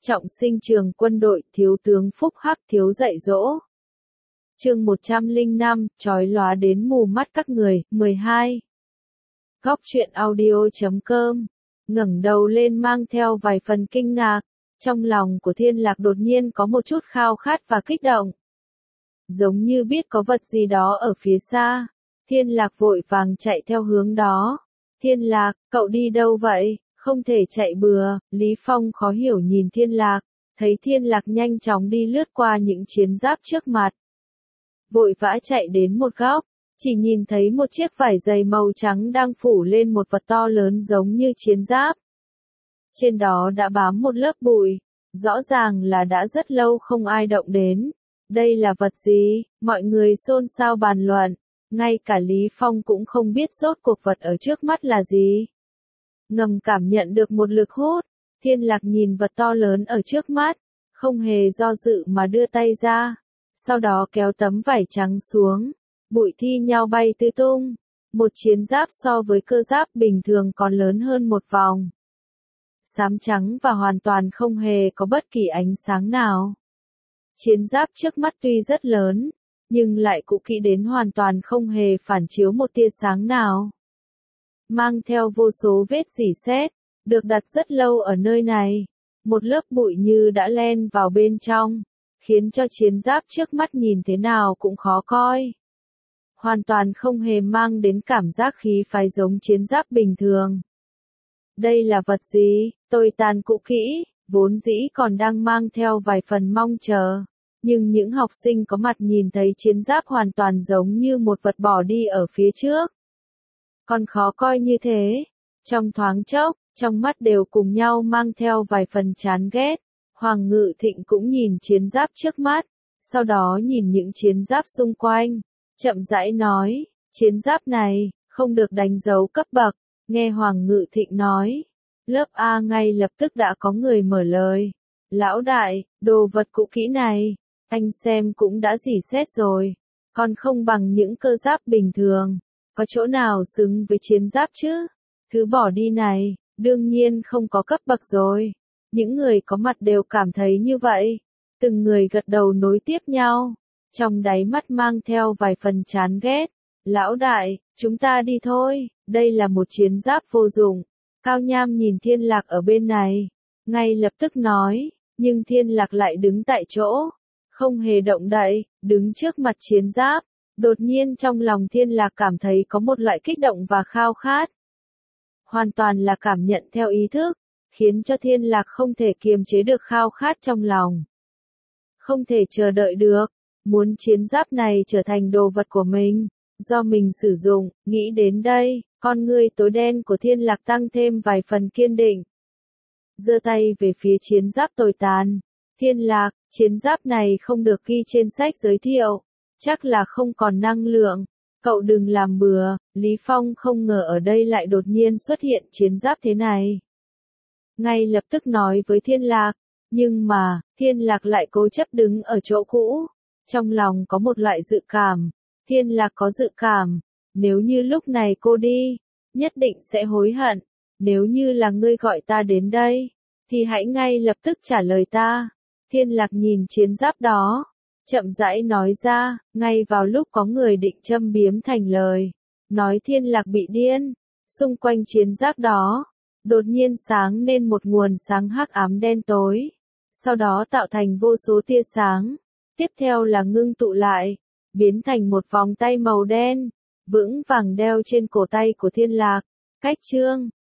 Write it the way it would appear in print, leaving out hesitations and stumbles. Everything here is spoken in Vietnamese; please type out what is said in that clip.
Trọng sinh trường quân đội, thiếu tướng Phúc Hắc thiếu dạy dỗ. Chương 105, chói lóa đến mù mắt các người, 12. Góc truyện audio.com. Ngẩng đầu lên mang theo vài phần kinh ngạc, trong lòng của Thiên Lạc đột nhiên có một chút khao khát và kích động. Giống như biết có vật gì đó ở phía xa, Thiên Lạc vội vàng chạy theo hướng đó. Thiên Lạc, cậu đi đâu vậy? Không thể chạy bừa. Lý Phong khó hiểu nhìn Thiên Lạc, thấy Thiên Lạc nhanh chóng đi lướt qua những chiến giáp trước mặt. Vội vã chạy đến một góc, chỉ nhìn thấy một chiếc vải dày màu trắng đang phủ lên một vật to lớn giống như chiến giáp. Trên đó đã bám một lớp bụi, rõ ràng là đã rất lâu không ai động đến. Đây là vật gì? Mọi người xôn xao bàn luận, ngay cả Lý Phong cũng không biết rốt cuộc vật ở trước mắt là gì. Ngầm cảm nhận được một lực hút, Thiên Lạc nhìn vật to lớn ở trước mắt, không hề do dự mà đưa tay ra, sau đó kéo tấm vải trắng xuống, bụi thi nhau bay tứ tung. Một chiến giáp so với cơ giáp bình thường còn lớn hơn một vòng. Xám trắng và hoàn toàn không hề có bất kỳ ánh sáng nào. Chiến giáp trước mắt tuy rất lớn, nhưng lại cũ kỹ đến hoàn toàn không hề phản chiếu một tia sáng nào. Mang theo vô số vết rỉ sét, được đặt rất lâu ở nơi này. Một lớp bụi như đã len vào bên trong, khiến cho chiến giáp trước mắt nhìn thế nào cũng khó coi. Hoàn toàn không hề mang đến cảm giác khí phái giống chiến giáp bình thường. Đây là vật gì? Tồi tàn cũ kỹ, vốn dĩ còn đang mang theo vài phần mong chờ. Nhưng những học sinh có mặt nhìn thấy chiến giáp hoàn toàn giống như một vật bỏ đi ở phía trước. Còn khó coi như thế. Trong thoáng chốc, trong mắt đều cùng nhau mang theo vài phần chán ghét. Hoàng Ngự Thịnh cũng nhìn chiến giáp trước mắt, sau đó nhìn những chiến giáp xung quanh, chậm rãi nói, chiến giáp này, không được đánh dấu cấp bậc. Nghe Hoàng Ngự Thịnh nói, lớp A ngay lập tức đã có người mở lời. Lão đại, đồ vật cũ kỹ này, anh xem cũng đã rỉ sét rồi, còn không bằng những cơ giáp bình thường, có chỗ nào xứng với chiến giáp chứ? Thứ bỏ đi này, đương nhiên không có cấp bậc rồi. Những người có mặt đều cảm thấy như vậy, từng người gật đầu nối tiếp nhau, trong đáy mắt mang theo vài phần chán ghét. Lão đại, chúng ta đi thôi, đây là một chiến giáp vô dụng. Cao Nham nhìn Thiên Lạc ở bên này, ngay lập tức nói, nhưng Thiên Lạc lại đứng tại chỗ, không hề động đậy, đứng trước mặt chiến giáp. Đột nhiên trong lòng Thiên Lạc cảm thấy có một loại kích động và khao khát. Hoàn toàn là cảm nhận theo ý thức, khiến cho Thiên Lạc không thể kiềm chế được khao khát trong lòng. Không thể chờ đợi được, muốn chiến giáp này trở thành đồ vật của mình, do mình sử dụng. Nghĩ đến đây, con ngươi tối đen của Thiên Lạc tăng thêm vài phần kiên định. Giơ tay về phía chiến giáp tồi tàn. Thiên Lạc, chiến giáp này không được ghi trên sách giới thiệu, chắc là không còn năng lượng. Cậu đừng làm bừa. Lý Phong không ngờ ở đây lại đột nhiên xuất hiện chiến giáp thế này. Ngay lập tức nói với Thiên Lạc, nhưng mà, Thiên Lạc lại cố chấp đứng ở chỗ cũ. Trong lòng có một loại dự cảm, Thiên Lạc có dự cảm, nếu như lúc này cô đi, nhất định sẽ hối hận. Nếu như là ngươi gọi ta đến đây, thì hãy ngay lập tức trả lời ta. Thiên Lạc nhìn chiến giáp đó, chậm rãi nói ra, ngay vào lúc có người định châm biếm thành lời, nói Thiên Lạc bị điên. Xung quanh chiến giáp đó, đột nhiên sáng lên một nguồn sáng hắc ám đen tối, sau đó tạo thành vô số tia sáng, tiếp theo là ngưng tụ lại, biến thành một vòng tay màu đen, vững vàng đeo trên cổ tay của Thiên Lạc. Cách chương